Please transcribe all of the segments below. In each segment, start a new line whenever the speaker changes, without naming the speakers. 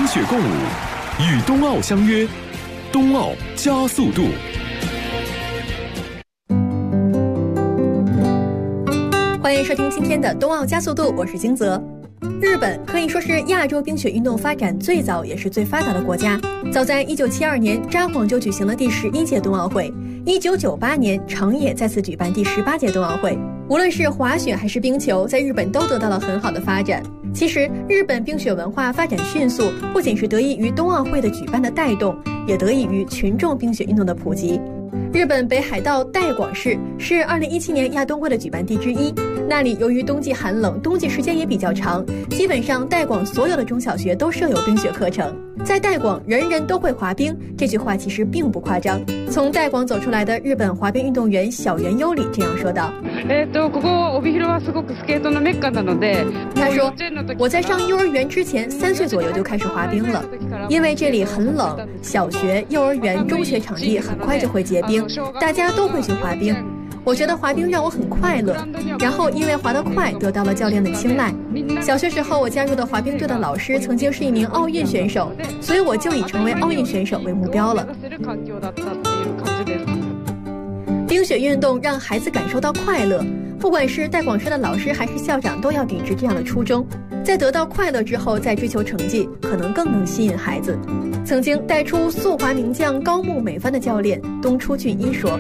冰雪共舞，与冬奥相约，冬奥加速度。
欢迎收听今天的冬奥加速度，我是金泽。日本可以说是亚洲冰雪运动发展最早也是最发达的国家。早在1972年，札幌就举行了第11届冬奥会；1998年，长野再次举办第18届冬奥会。无论是滑雪还是冰球，在日本都得到了很好的发展。其实，日本冰雪文化发展迅速，不仅是得益于冬奥会的举办的带动，也得益于群众冰雪运动的普及。日本北海道带广市是2017年亚冬会的举办地之一，那里由于冬季寒冷，冬季时间也比较长，基本上带广所有的中小学都设有冰雪课程。在带广人人都会滑冰，这句话其实并不夸张。从带广走出来的日本滑冰运动员小原优里这样说道：他说，我在上幼儿园之前3岁左右就开始滑冰了，因为这里很冷，小学、幼儿园、中学场地很快就会结冰，大家都会去滑冰。我觉得滑冰让我很快乐，然后因为滑得快得到了教练的青睐。小学时候我加入的滑冰队的老师曾经是一名奥运选手，所以我就以成为奥运选手为目标了。冰雪运动让孩子感受到快乐，不管是带广市的老师还是校长都要秉持这样的初衷，在得到快乐之后再追求成绩，可能更能吸引孩子。曾经带出速滑名将高木美帆的教练东出俊一说，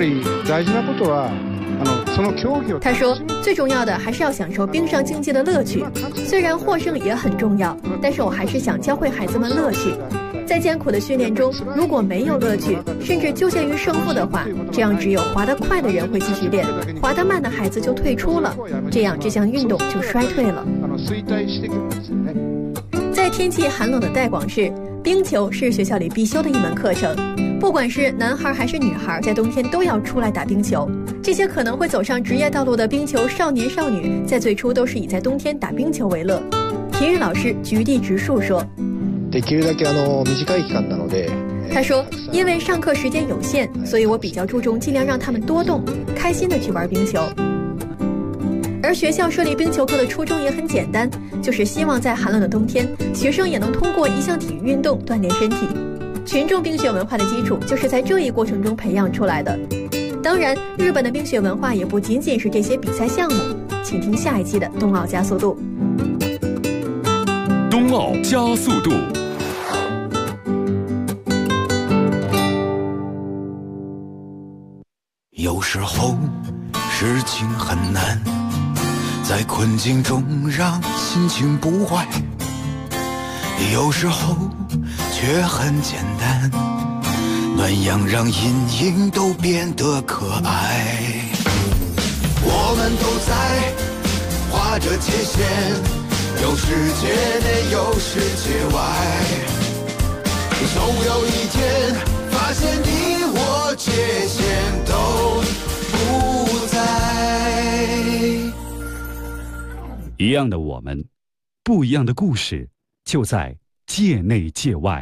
他说最重要的还是要享受冰上竞技的乐趣，虽然获胜也很重要，但是我还是想教会孩子们乐趣。在艰苦的训练中，如果没有乐趣，甚至纠结于胜负的话，这样只有滑得快的人会继续练，滑得慢的孩子就退出了，这样这项运动就衰退了。在天气寒冷的带广市，冰球是学校里必修的一门课程，不管是男孩还是女孩，在冬天都要出来打冰球。这些可能会走上职业道路的冰球少年少女，在最初都是以在冬天打冰球为乐。体育老师菊地直树说，他说，因为上课时间有限，所以我比较注重尽量让他们多动，开心的去玩冰球。而学校设立冰球课的初衷也很简单，就是希望在寒冷的冬天，学生也能通过一项体育运动锻炼身体。群众冰雪文化的基础就是在这一过程中培养出来的。当然，日本的冰雪文化也不仅仅是这些比赛项目。请听下一期的冬奥加速度。
冬奥加速度。
有时候事情很难，在困境中让心情不坏，有时候却很简单，暖阳让阴影都变得可爱。我们都在划着界限，有世界内有世界外，总有一天发现你我界限都不在。
一样的我们，不一样的故事，就在界内界外。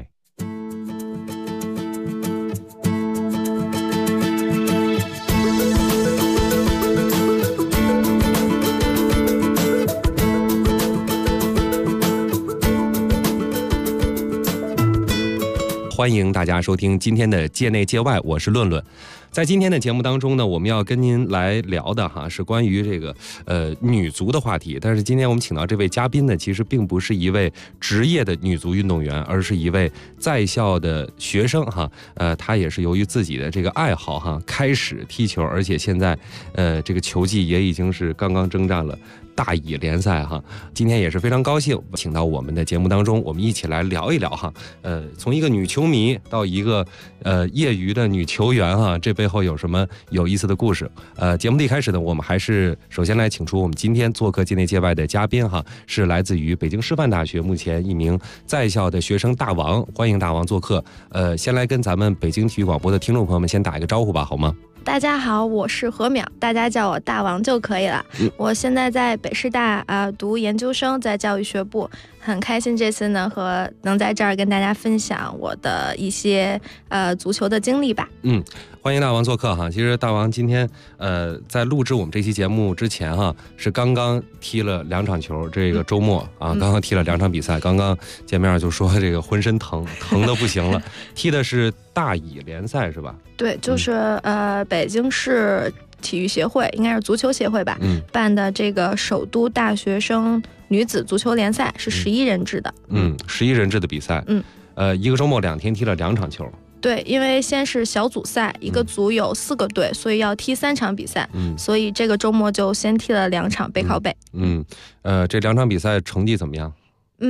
欢迎大家收听今天的界内界外，我是论论。在今天的节目当中呢，我们要跟您来聊的是关于这个女足的话题。但是今天我们请到这位嘉宾呢，其实并不是一位职业的女足运动员，而是一位在校的学生她也是由于自己的这个爱好开始踢球，而且现在这个球技也已经是刚刚征战了大乙联赛今天也是非常高兴请到我们的节目当中，我们一起来聊一聊从一个女球迷到一个业余的女球员这背后有什么有意思的故事。节目的一开始呢，我们还是首先来请出我们今天做客界内界外的嘉宾是来自于北京师范大学目前一名在校的学生大王，欢迎大王做客。先来跟咱们北京体育广播的听众朋友们先打一个招呼吧，好吗？
大家好，我是何淼，大家叫我大王就可以了。我现在在北师大读研究生，在教育学部，很开心这次呢能在这儿跟大家分享我的一些足球的经历吧。
欢迎大王做客哈。其实大王今天在录制我们这期节目之前哈，是刚刚踢了2场球，这个周末刚刚踢了2场比赛，刚刚见面就说这个浑身疼得不行了。踢的是大乙联赛是吧？
对，就是北京市体育协会，应该是足球协会吧，办的这个首都大学生女子足球联赛，是11人制的。11
人制的比赛。一个周末2天踢了2场球。
对，因为先是小组赛，一个组有4个队，所以要踢3场比赛，所以这个周末就先踢了2场背靠背。
这2场比赛成绩怎么样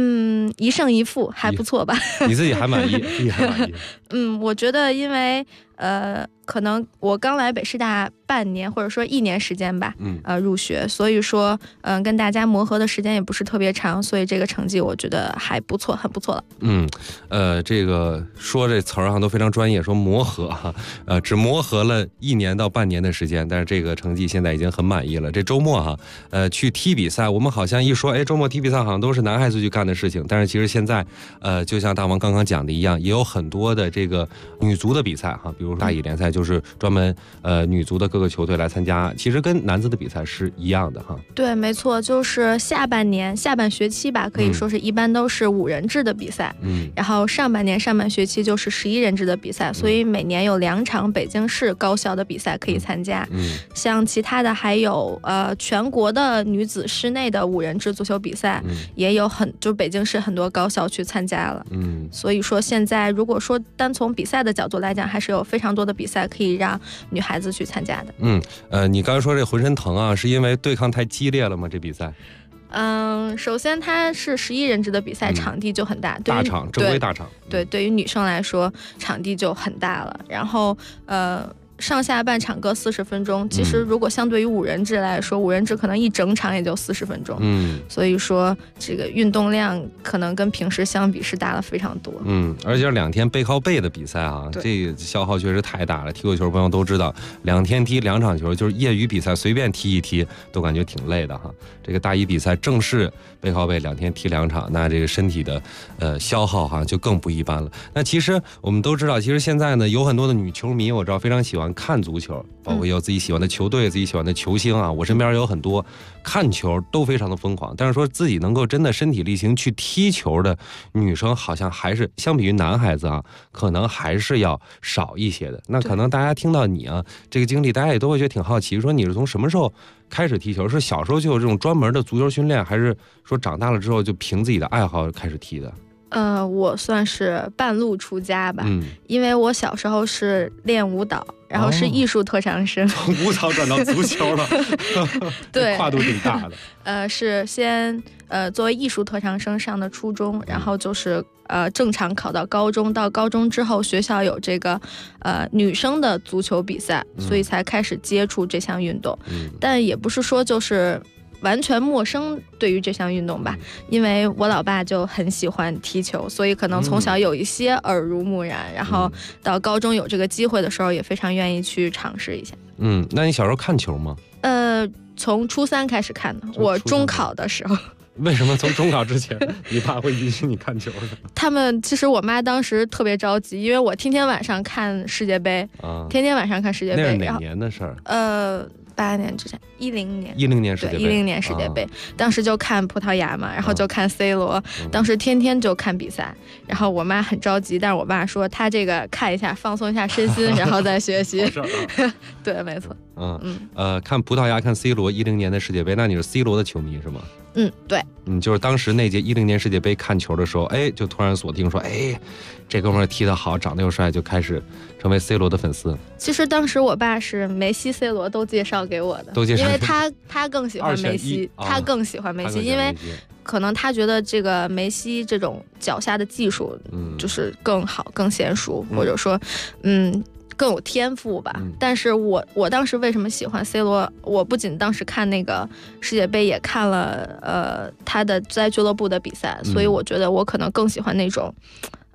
？1胜1负，还不错吧？
你自己还满意？你还满意？
我觉得因为可能我刚来北师大半年或者说1年时间吧，入学，所以说跟大家磨合的时间也不是特别长，所以这个成绩我觉得还不错，很不错了。
这个说这词儿都非常专业，说磨合只磨合了1年到半年的时间，但是这个成绩现在已经很满意了。这周末去踢比赛，我们好像一说，周末踢比赛好像都是男孩子去干的事情，但是其实现在就像大王刚刚讲的一样，也有很多的这个女足的比赛比如大乙联赛就是专门女足的各个球队来参加，其实跟男子的比赛是一样的
对，没错，就是下半学期吧，可以说是一般都是5人制的比赛，然后上半学期就是11人制的比赛，所以每年有2场北京市高校的比赛可以参加。像其他的还有全国的女子室内的5人制足球比赛，也有就北京市很多高校去参加了。所以说现在如果说单从比赛的角度来讲，还是有非常多的比赛可以让女孩子去参加的。
你刚才说这浑身疼是因为对抗太激烈了吗？这比赛？
首先它是11人制的比赛，场地就很大，
大场，正规大场。
对于女生来说，场地就很大了。然后上下半场各40分钟，其实如果相对于5人制来说，5人制可能一整场也就40分钟。所以说这个运动量可能跟平时相比是大了非常多。
而且2天背靠背的比赛这个消耗确实太大了。踢过球朋友都知道，2天踢2场球，就是业余比赛随便踢一踢都感觉挺累的这个大乙比赛正式背靠背2天踢2场，那这个身体的消耗就更不一般了。那其实我们都知道，其实现在呢有很多的女球迷，我知道非常喜欢看足球，包括有自己喜欢的球队、自己喜欢的球星我身边有很多看球都非常的疯狂，但是说自己能够真的身体力行去踢球的女生，好像还是相比于男孩子可能还是要少一些的。那可能大家听到你这个经历，大家也都会觉得挺好奇，说你是从什么时候开始踢球？是小时候就有这种专门的足球训练，还是说长大了之后就凭自己的爱好开始踢的？
我算是半路出家吧，因为我小时候是练舞蹈，然后是艺术特长生，
从舞蹈转到足球了，对，跨度挺大
的。是先作为艺术特长生上的初中，然后就是正常考到高中，到高中之后学校有这个女生的足球比赛，所以才开始接触这项运动。但也不是说就是完全陌生对于这项运动吧，因为我老爸就很喜欢踢球，所以可能从小有一些耳濡目染，然后到高中有这个机会的时候也非常愿意去尝试一下。
那你小时候看球吗？
从初3开始看的，我中考的时候。
为什么从中考之前你爸会允许你看球呢？
其实我妈当时特别着急，因为我天天晚上看世界杯，天天晚上看世界杯。
那是哪年的事儿
？8年之前，10年。
10年世界杯。
对，10年世界杯，当时就看葡萄牙嘛，然后就看 C 罗，当时天天就看比赛，然后我妈很着急，但是我爸说他这个看一下，放松一下身心，然后再学习。对，没错。
看葡萄牙，看 C 罗10年的世界杯，那你是 C 罗的球迷是吗？
对。
就是当时那届10年世界杯看球的时候，就突然锁定说，这哥们儿踢得好，长得又帅，就开始成为 C 罗的粉丝。
其实当时我爸是梅西、C 罗都介绍给我的，因为他更喜欢梅西，他更喜欢梅西，因为可能他觉得这个梅西这种脚下的技术就是更好、更娴熟，或者说更有天赋吧。但是我当时为什么喜欢 C 罗？我不仅当时看那个世界杯，也看了他的在俱乐部的比赛，所以我觉得我可能更喜欢那种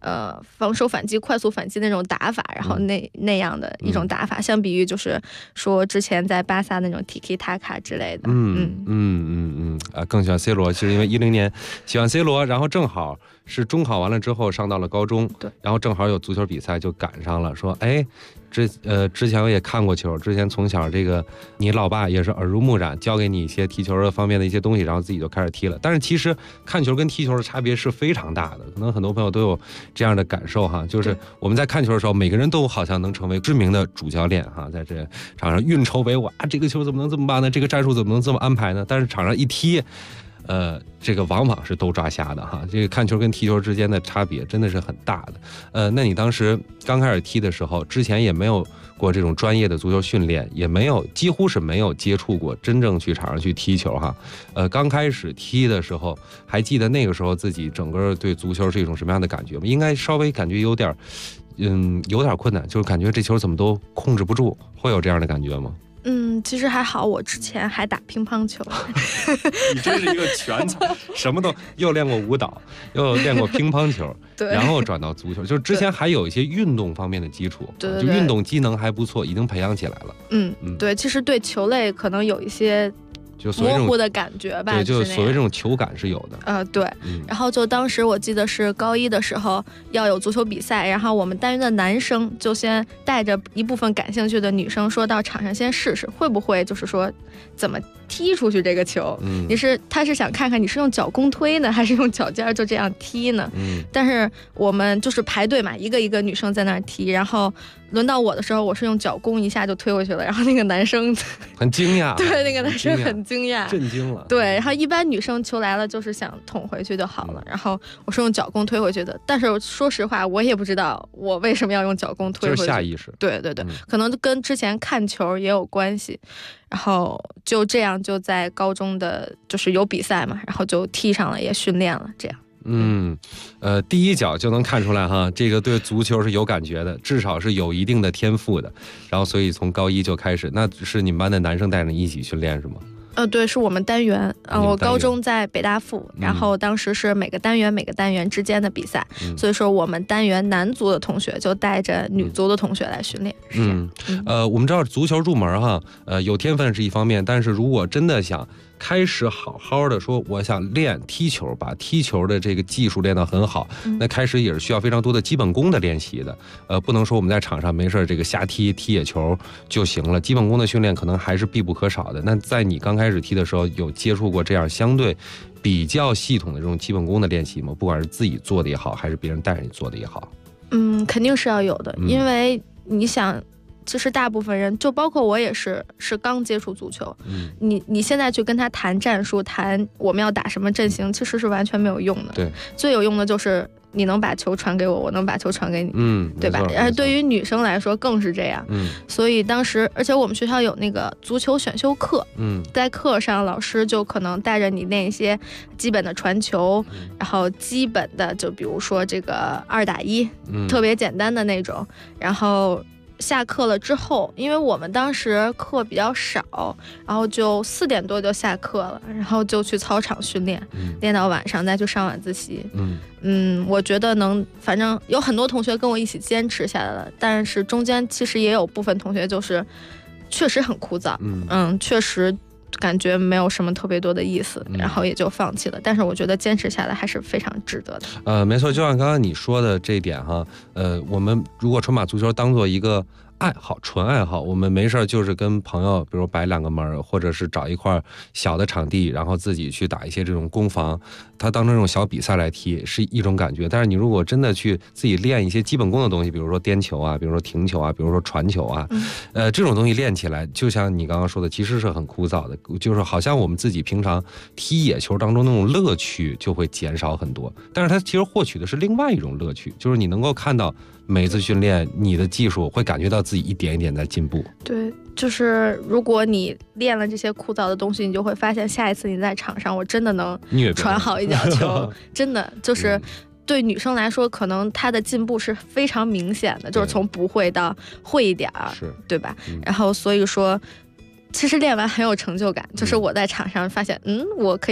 防守反击、快速反击那种打法，然后那样的一种打法，相比于就是说之前在巴萨那种 Tiki Taka 之类的。
更喜欢 C 罗，其实因为10年喜欢 C 罗，然后正好是中考完了之后上到了高中，
对，
然后正好有足球比赛就赶上了，说哎。之前我也看过球，之前从小这个你老爸也是耳濡目染，教给你一些踢球的方面的一些东西，然后自己就开始踢了。但是其实看球跟踢球的差别是非常大的，可能很多朋友都有这样的感受哈，就是我们在看球的时候，每个人都好像能成为知名的主教练哈，在这场上运筹帷幄啊，这个球怎么能这么办呢？这个战术怎么能这么安排呢？但是场上一踢。这个往往是都抓瞎的哈，这个看球跟踢球之间的差别真的是很大的。那你当时刚开始踢的时候，之前也没有过这种专业的足球训练，也没有几乎是没有接触过真正去场上去踢球哈。刚开始踢的时候，还记得那个时候自己整个对足球是一种什么样的感觉吗？应该稍微感觉有点困难，就是感觉这球怎么都控制不住，会有这样的感觉吗？
其实还好，我之前还打乒乓球。
你真是一个全才，什么都又练过舞蹈，又练过乒乓球，
对，
然后转到足球，就是之前还有一些运动方面的基础，
对，
就运动机能还不错，已经培养起来了。
对，其实对球类可能有一些。
就模
糊的感觉吧，
对，就所谓这种球感是有的。
对。然后就当时我记得是高一的时候要有足球比赛，然后我们单元的男生就先带着一部分感兴趣的女生说到场上先试试，会不会就是说怎么踢出去这个球。他是想看看你是用脚弓推呢，还是用脚尖就这样踢呢。但是我们就是排队嘛，一个一个女生在那儿踢，然后轮到我的时候，我是用脚弓一下就推过去了，然后那个男生
很惊讶，
对，那个男生很惊讶，
震惊了。
对，然后一般女生球来了就是想捅回去就好了，然后我是用脚弓推回去的。但是说实话，我也不知道我为什么要用脚弓推回去，
就是下意识。
对，可能跟之前看球也有关系。然后就这样就在高中的就是有比赛嘛，然后就踢上了，也训练了，这样。
第一脚就能看出来哈，这个对足球是有感觉的，至少是有一定的天赋的。然后所以从高一就开始，那是你们班的男生带着你一起训练是吗？
对，是我们单元。我高中在北大附，然后当时是每个单元之间的比赛，所以说我们单元男足的同学就带着女足的同学来训练。
我们知道足球入门哈，有天分是一方面，但是如果真的想开始好好的说我想练踢球，把踢球的这个技术练到很好，那开始也是需要非常多的基本功的练习的。不能说我们在场上没事这个瞎踢野球就行了，基本功的训练可能还是必不可少的。那在你刚开始踢的时候，有接触过这样相对比较系统的这种基本功的练习吗？不管是自己做的也好，还是别人带着你做的也好。
肯定是要有的，因为你想。其实大部分人，就包括我也是刚接触足球。你现在去跟他谈战术，谈我们要打什么阵型，其实是完全没有用的。
对，
最有用的就是你能把球传给我，我能把球传给你，对吧？而对于女生来说更是这样。所以当时，而且我们学校有那个足球选修课。在课上老师就可能带着你练一些基本的传球，然后基本的就比如说这个2打1，特别简单的那种，然后。下课了之后，因为我们当时课比较少，然后就4点多就下课了，然后就去操场训练，练到晚上再去上晚自习。我觉得反正有很多同学跟我一起坚持下来了，但是中间其实也有部分同学就是确实很枯燥，确实感觉没有什么特别多的意思，然后也就放弃了。但是我觉得坚持下来还是非常值得的。
没错，就像刚刚你说的这一点哈，我们如果纯把足球当做一个爱好，纯爱好，我们没事就是跟朋友，比如摆2个门，或者是找一块小的场地，然后自己去打一些这种攻防，它当成这种小比赛来踢是一种感觉。但是你如果真的去自己练一些基本功的东西，比如说颠球啊，比如说停球啊，比如说传球啊，这种东西练起来，就像你刚刚说的，其实是很枯燥的，就是好像我们自己平常踢野球当中那种乐趣就会减少很多。但是它其实获取的是另外一种乐趣，就是你能够看到每次训练你的技术会感觉到自己一点一点在进步。
对，就是如果你练了这些枯燥的东西，你就会发现下一次你在场上我真的能传好一脚球。真的就是对女生来说，可能她的进步是非常明显的，就是从不会到会一点儿，对吧？然后所以说其实练完很有成就感，就是我在场上发现我可以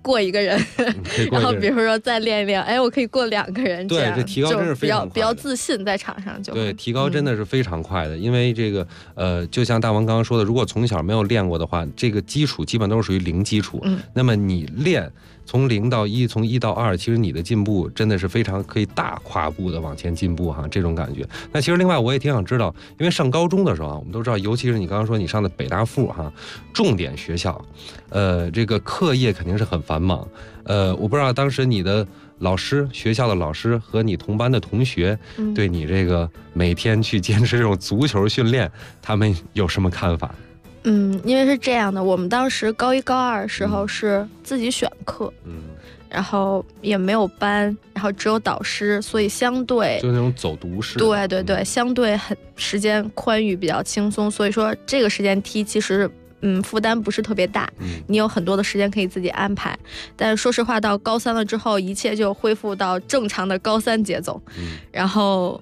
过一个人，然后比如说再练一练，哎，我可以过2个人，
对，这提高真是非常快的，
比较自信在场上就
对，提高真的是非常快的，因为这个就像大王刚刚说的，如果从小没有练过的话，这个基础基本都是属于零基础，那么你练从0到1，从1到2，其实你的进步真的是非常可以大跨步的往前进步哈，这种感觉。那其实另外我也挺想知道，因为上高中的时候啊，我们都知道，尤其是你刚刚说你上的北大附哈，重点学校，这个课业肯定是很繁忙，我不知道当时你的老师，学校的老师和你同班的同学，对你这个每天去坚持这种足球训练，他们有什么看法？
因为是这样的，我们当时高1、高2的时候是自己选课，然后也没有班，然后只有导师，所以相对
就那种走读式。
对对对，相对很时间宽裕，比较轻松，所以说这个时间踢其实负担不是特别大，你有很多的时间可以自己安排。但是说实话，到高3了之后，一切就恢复到正常的高3节奏。然后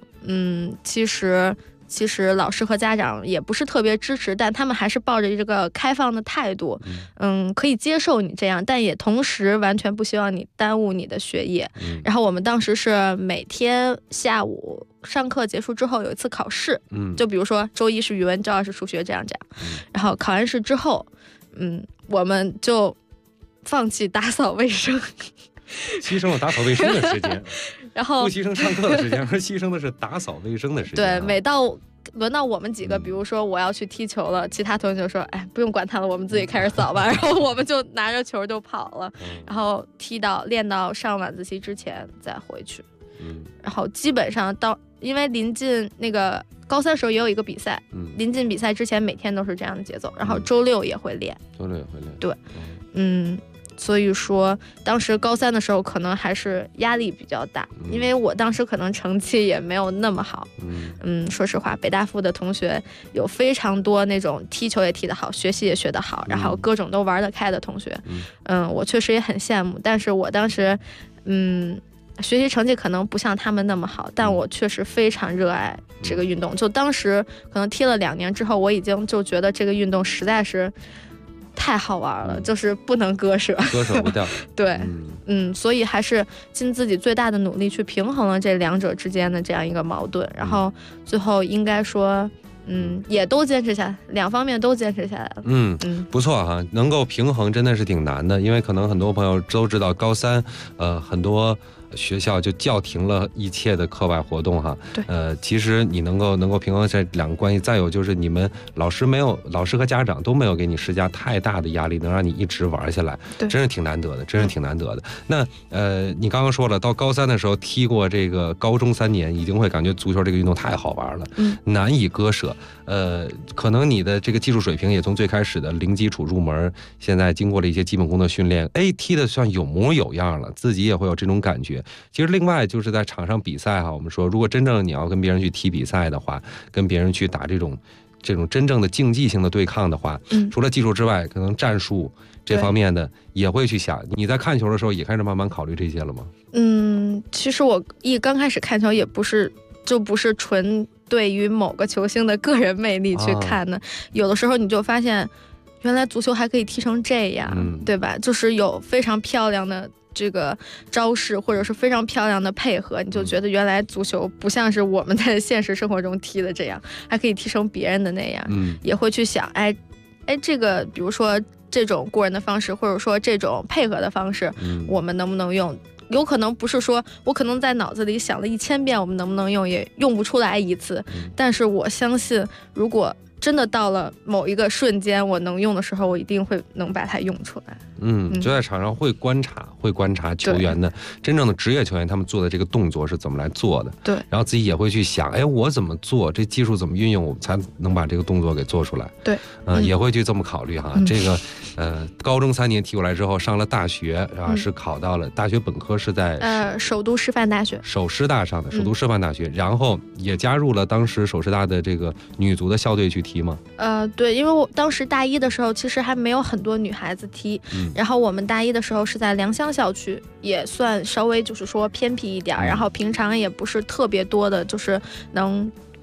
其实老师和家长也不是特别支持，但他们还是抱着这个开放的态度，可以接受你这样，但也同时完全不希望你耽误你的学业。然后我们当时是每天下午上课结束之后有一次考试，就比如说周1是语文，周2是数学，这样。然后考完试之后，我们就放弃打扫卫生，
牺牲了打扫卫生的时间。
然后
不牺牲上课的时间，而牺牲的是打扫卫生的时间。
对，每到轮到我们几个，比如说我要去踢球了，其他同学说：“哎，不用管他了，我们自己开始扫吧。”然后我们就拿着球就跑了，然后练到上晚自习之前再回去。然后基本上因为临近那个高3时候也有一个比赛，临近比赛之前每天都是这样的节奏，然后周6也会练。对，所以说当时高3的时候可能还是压力比较大，因为我当时可能成绩也没有那么好。说实话，北大附的同学有非常多那种踢球也踢得好，学习也学得好，然后各种都玩得开的同学。我确实也很羡慕，但是我当时学习成绩可能不像他们那么好，但我确实非常热爱这个运动。就当时可能踢了2年之后，我已经就觉得这个运动实在是太好玩了，就是不能割舍
不掉。
对，所以还是尽自己最大的努力去平衡了这2者之间的这样一个矛盾，然后最后应该说也都坚持下来，2方面都坚持下来了。
不错哈，能够平衡真的是挺难的，因为可能很多朋友都知道高3很多学校就叫停了一切的课外活动哈。
对，
其实你能够平衡这2个关系，再有就是你们老师和家长都没有给你施加太大的压力，能让你一直玩下来，
对，
真是挺难得的，那你刚刚说了，到高3的时候踢过这个高中3年，已经会感觉足球这个运动太好玩了，难以割舍。可能你的这个技术水平也从最开始的零基础入门，现在经过了一些基本功的训练，踢得像有模有样了，自己也会有这种感觉。其实另外就是在场上比赛哈，我们说如果真正你要跟别人去踢比赛的话，跟别人去打这种真正的竞技性的对抗的话，除了技术之外，可能战术这方面的也会去想。你在看球的时候也开始慢慢考虑这些了吗？
其实我刚开始看球也不是纯对于某个球星的个人魅力去看的，有的时候你就发现原来足球还可以踢成这样，对吧？就是有非常漂亮的这个招式，或者是非常漂亮的配合，你就觉得原来足球不像是我们在现实生活中踢的这样，还可以踢成别人的那样。也会去想，这个比如说这种过人的方式，或者说这种配合的方式，我们能不能用？有可能不是说我可能在脑子里想了1000遍我们能不能用，也用不出来一次，但是我相信如果真的到了某一个瞬间我能用的时候，我一定会能把它用出来。
就在场上会观察球员的真正的职业球员他们做的这个动作是怎么来做的，
对，
然后自己也会去想，我怎么做，这技术怎么运用，我才能把这个动作给做出来。
对，
也会去这么考虑哈。这个高中3年踢过来之后，上了大学是考到了大学本科是在
首都师范大学，
首师大上的首都师范大学，然后也加入了当时首师大的这个女足的校队去踢吗？
对，因为我当时大1的时候其实还没有很多女孩子踢，然后我们大1的时候是在良乡校区，也算稍微就是说偏僻一点，然后平常也不是特别多的就是能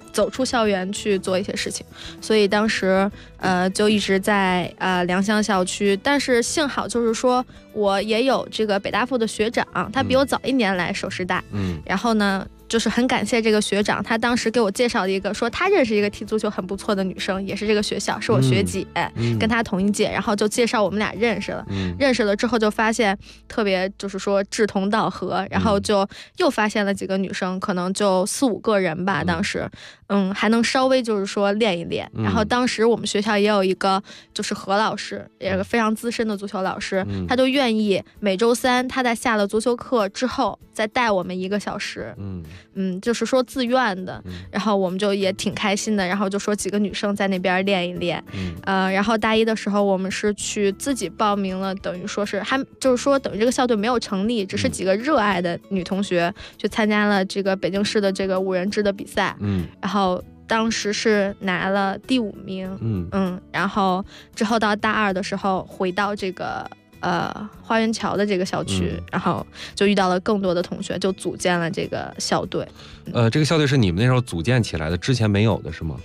走出校园去做一些事情，所以当时就一直在良乡校区。但是幸好就是说我也有这个北大附的学长，他比我早1年来首师大，然后呢就是很感谢这个学长，他当时给我介绍了一个，说他认识一个踢足球很不错的女生，也是这个学校，是我学姐，跟他同一届，然后就介绍我们俩认识了，认识了之后就发现特别就是说志同道合，然后就又发现了几个女生，可能就4、5个人吧，当时还能稍微就是说练一练，然后当时我们学校也有一个就是何老师，也是个非常资深的足球老师，他就愿意每周3他在下了足球课之后再带我们1个小时，就是说自愿的，然后我们就也挺开心的，然后就说几个女生在那边练一练，然后大1的时候我们是去自己报名了，等于说是还就是说等于这个校队没有成立，只是几个热爱的女同学去参加了这个北京市的这个5人制的比赛，然后当时是拿了第5名，然后之后到大2的时候回到这个花园桥的这个校区，然后就遇到了更多的同学，就组建了这个校队。
这个校队是你们那时候组建起来的，之前没有的是吗？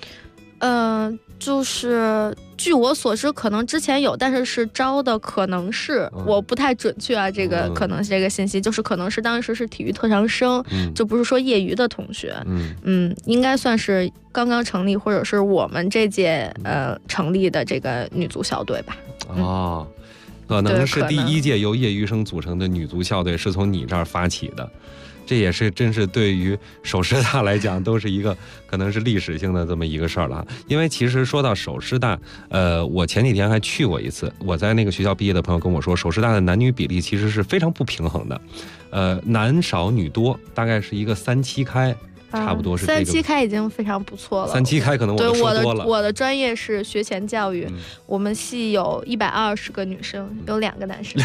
就是据我所知，可能之前有，但是招的可能是我不太准确啊，这个可能这个信息就是可能是当时是体育特长生，就不是说业余的同学，应该算是刚刚成立，或者是我们这届成立的这个女足校队吧。
可能是第1届由业余生组成的女足校队是从你这儿发起的，这也是真是对于首师大来讲都是一个可能是历史性的这么一个事儿了。因为其实说到首师大，我前几天还去过一次，我在那个学校毕业的朋友跟我说，首师大的男女比例其实是非常不平衡的，男少女多，大概是一个3七开。差不多是
3七开已经非常不错了。
3七开可能我都说多了。
我的专业是学前教育，我们系有120个女生，有2个男生。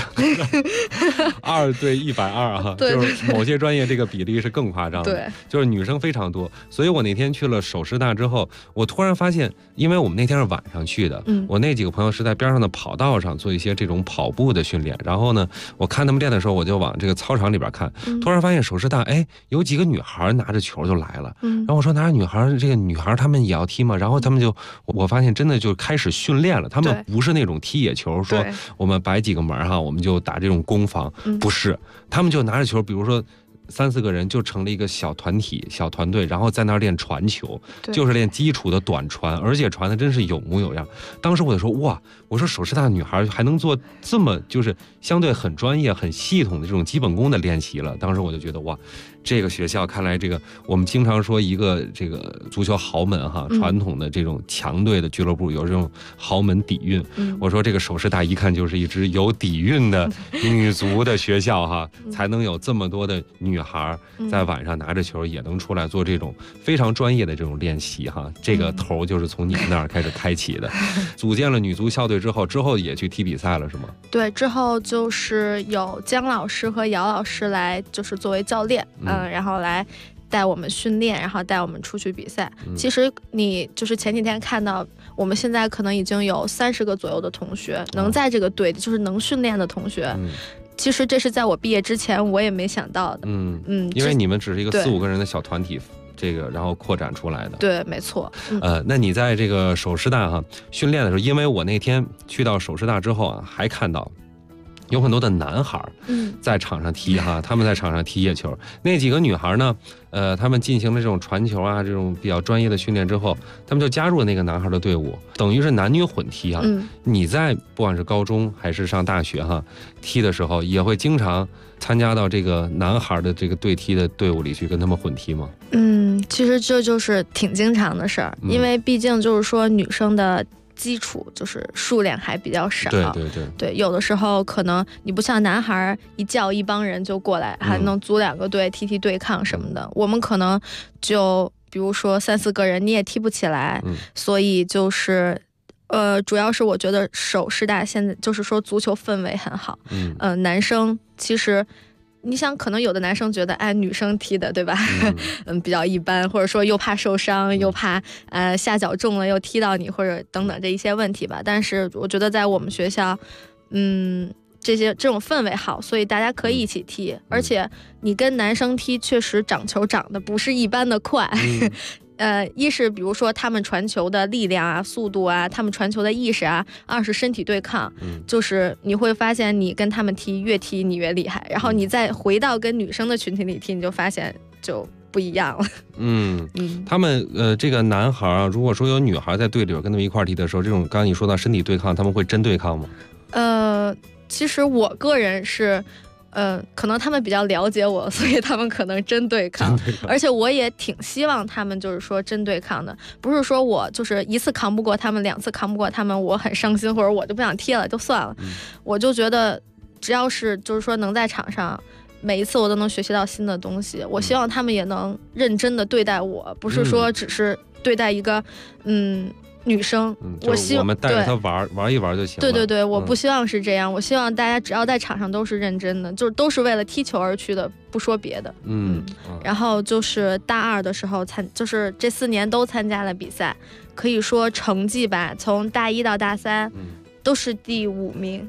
2对120哈，就是某些专业这个比例是更夸张的。
对，
就是女生非常多。所以我那天去了首师大之后，我突然发现，因为我们那天是晚上去的，我那几个朋友是在边上的跑道上做一些这种跑步的训练。然后呢，我看他们练的时候，我就往这个操场里边看，突然发现首师大，有几个女孩拿着球就来了，然后我说拿着女孩，这个女孩她们也要踢吗？然后他们就，我发现真的就开始训练了。他们不是那种踢野球，说我们摆几个门哈，我们就打这种攻防，不是，他们就拿着球，比如说3、4个人就成了一个小团体、小团队，然后在那儿练传球，就是练基础的短传，而且传的真是有模有样。当时我就说哇，我说首师大的女孩还能做这么就是相对很专业、很系统的这种基本功的练习了。当时我就觉得哇，这个学校看来这个我们经常说一个这个足球豪门哈，传统的这种强队的俱乐部有这种豪门底蕴。我说这个首师大一看就是一支有底蕴的女足的学校哈，才能有这么多的女孩在晚上拿着球也能出来做这种非常专业的这种练习哈。这个头就是从你们那儿开始开启的。组建了女足校队之后也去踢比赛了是吗？
对，之后就是有姜老师和姚老师来就是作为教练，然后来带我们训练，然后带我们出去比赛。其实你就是前几天看到我们现在可能已经有30个左右的同学能在这个队，就是能训练的同学。其实这是在我毕业之前我也没想到的。
因为你们只是一个4、5个人的小团体，这个然后扩展出来的。
对，没错。
那你在这个首师大哈训练的时候，因为我那天去到首师大之后啊，还看到有很多的男孩在场上踢哈，他们在场上踢野球。那几个女孩呢，他们进行了这种传球啊，这种比较专业的训练之后，他们就加入了那个男孩的队伍，等于是男女混踢哈。你在不管是高中还是上大学哈，踢的时候也会经常参加到这个男孩的这个队踢的队伍里去跟他们混踢吗？
其实这就是挺经常的事儿，因为毕竟就是说女生的基础就是数量还比较少，对，有的时候可能你不像男孩一叫一帮人就过来，还能组2个队踢对抗什么的，我们可能就比如说3、4个人你也踢不起来，所以就是主要是我觉得首师大现在就是说足球氛围很好，男生其实你想可能有的男生觉得女生踢的对吧，比较一般，或者说又怕受伤，又怕下脚重了又踢到你，或者等等这一些问题吧。但是我觉得在我们学校这种氛围好，所以大家可以一起踢，而且你跟男生踢确实长球长得不是一般的快， 一是比如说他们传球的力量啊、速度啊，他们传球的意识啊；二是身体对抗，就是你会发现你跟他们踢，越踢你越厉害，然后你再回到跟女生的群体里踢，你就发现就不一样了。
他们这个男孩啊，如果说有女孩在队里边跟他们一块踢的时候，这种刚刚你说到身体对抗，他们会真对抗吗？
其实我个人是。可能他们比较了解我，所以他们可能真对抗，而且我也挺希望他们就是说真对抗的，不是说我就是一次扛不过他们，2次扛不过他们，我很伤心，或者我就不想踢了就算了。我就觉得只要是就是说能在场上，每一次我都能学习到新的东西，我希望他们也能认真的对待我，不是说只是对待一个女生，
我们带着她玩一玩就行了。
对，我不希望是这样，我希望大家只要在场上都是认真的，就是都是为了踢球而去的，不说别的。然后就是大2的时候就是这4年都参加了比赛，可以说成绩吧，从大1到大3。都是第5名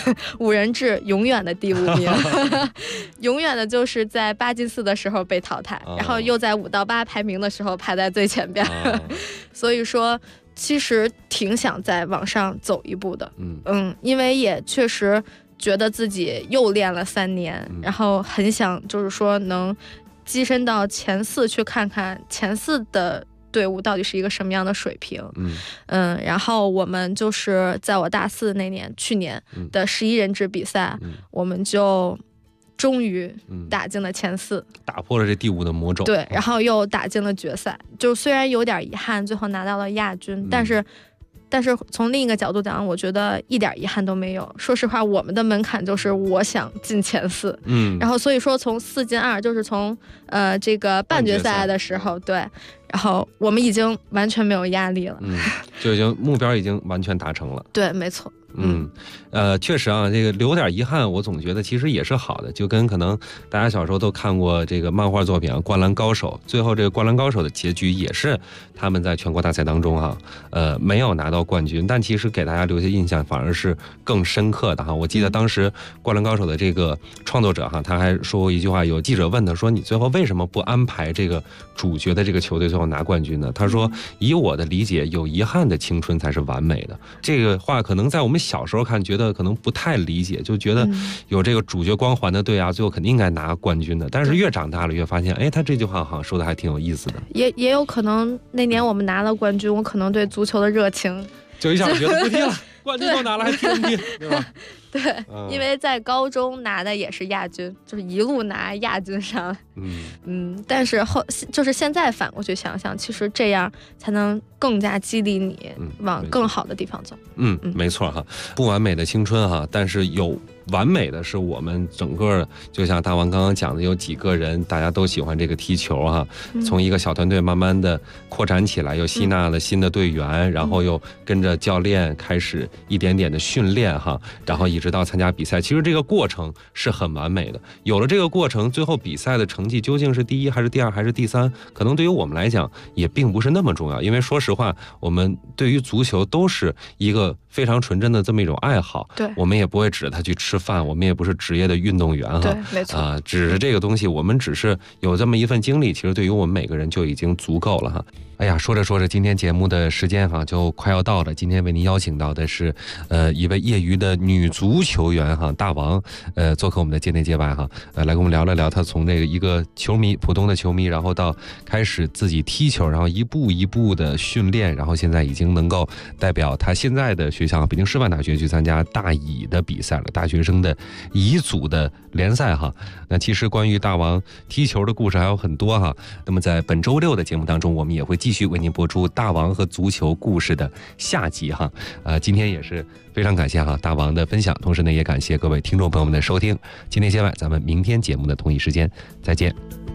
，5人制永远的第5名，永远的就是在8进4的时候被淘汰，然后又在5到8排名的时候排在最前边，所以说其实挺想再往上走一步的，因为也确实觉得自己又练了3年，然后很想就是说能跻身到前4去看看前4的队伍到底是一个什么样的水平。然后我们就是在我大4那年，去年的11人制比赛，我们就终于打进了前4，
打破了这第5的魔咒。
对，然后又打进了决赛，就虽然有点遗憾，最后拿到了亚军，但是从另一个角度讲，我觉得一点遗憾都没有。说实话，我们的门槛就是我想进前4，然后所以说从4进2，就是从这个半决赛的时候，对，然后我们已经完全没有压力了，
就已经目标已经完全达成了。
对，没错。
确实啊，这个留点遗憾，我总觉得其实也是好的，就跟可能大家小时候都看过这个漫画作品啊，《灌篮高手》，最后这个《灌篮高手》的结局也是他们在全国大赛当中哈，没有拿到冠军，但其实给大家留下印象反而是更深刻的哈。我记得当时《灌篮高手》的这个创作者哈，他还说过一句话，有记者问他说：“你最后为什么不安排这个主角的这个球队最后拿冠军呢？”他说：“以我的理解，有遗憾的青春才是完美的。”这个话可能在我们小时候看，觉得可能不太理解，就觉得有这个主角光环的队啊，最后肯定应该拿冠军的。但是越长大了，越发现，哎，他这句话好像说的还挺有意思的。
也有可能那年我们拿了冠军，我可能对足球的热情
就一下觉得不踢了，冠军都拿了还踢不踢，对吧？
对，因为在高中拿的也是亚军，就是一路拿亚军上来。但是就是现在反过去想想，其实这样才能更加激励你往更好的地方走。
没错哈，不完美的青春哈，但是有完美的是我们整个，就像大王刚刚讲的，有几个人大家都喜欢这个踢球哈，从一个小团队慢慢的扩展起来，又吸纳了新的队员，然后又跟着教练开始一点点的训练哈，然后一直到参加比赛，其实这个过程是很完美的。有了这个过程，最后比赛的成绩究竟是第1还是第2还是第3，可能对于我们来讲也并不是那么重要，因为说实话，我们对于足球都是一个非常纯真的这么一种爱好，
对，
我们也不会指着它去吃饭，我们也不是职业的运动员哈，
对，没错
只是这个东西，我们只是有这么一份经历，其实对于我们每个人就已经足够了哈。哎呀，说着说着，今天节目的时间哈就快要到了。今天为您邀请到的是一位业余的女足球员哈，大王，做客我们的界内界外哈，来跟我们聊了聊她从这个一个球迷，普通的球迷，然后到开始自己踢球，然后一步一步的训练，然后现在已经能够代表她现在的学校北京师范大学去参加大乙的比赛了，大学生的乙组的联赛哈。那其实关于大王踢球的故事还有很多哈。那么在本周6的节目当中，我们也会继续为您播出大王和足球故事的下集哈。今天也是非常感谢哈大王的分享，同时呢也感谢各位听众朋友们的收听。今天节外，咱们明天节目的同一时间再见。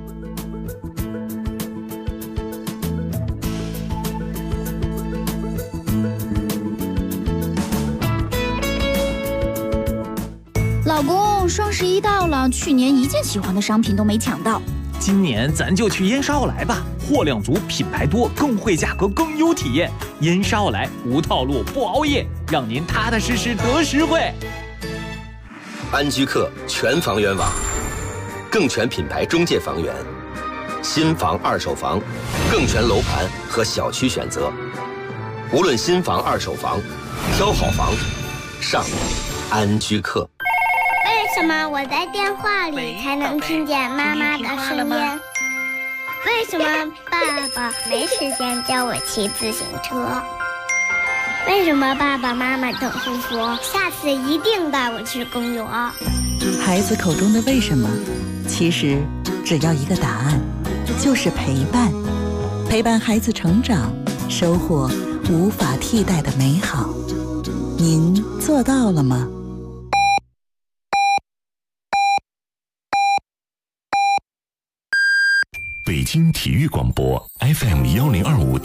老公，双11到了，去年一件喜欢的商品都没抢到。
今年咱就去燕莎奥莱吧，货量足，品牌多，更会价格，更优体验。燕莎奥莱无套路不熬夜，让您踏踏实实得实惠。
安居客全房源网，更全品牌中介房源， 新房、二手房、更全楼盘和小区选择。无论新房、二手房，挑好房，上安居客。
为什么我在电话里才能听见妈妈的声音？为什么爸爸没时间教我骑自行车？为什么爸爸妈妈总是说下次一定带我去公园？
孩子口中的为什么，其实只要一个答案，就是陪伴。陪伴孩子成长，收获无法替代的美好。您做到了吗？
北京体育广播 FM1025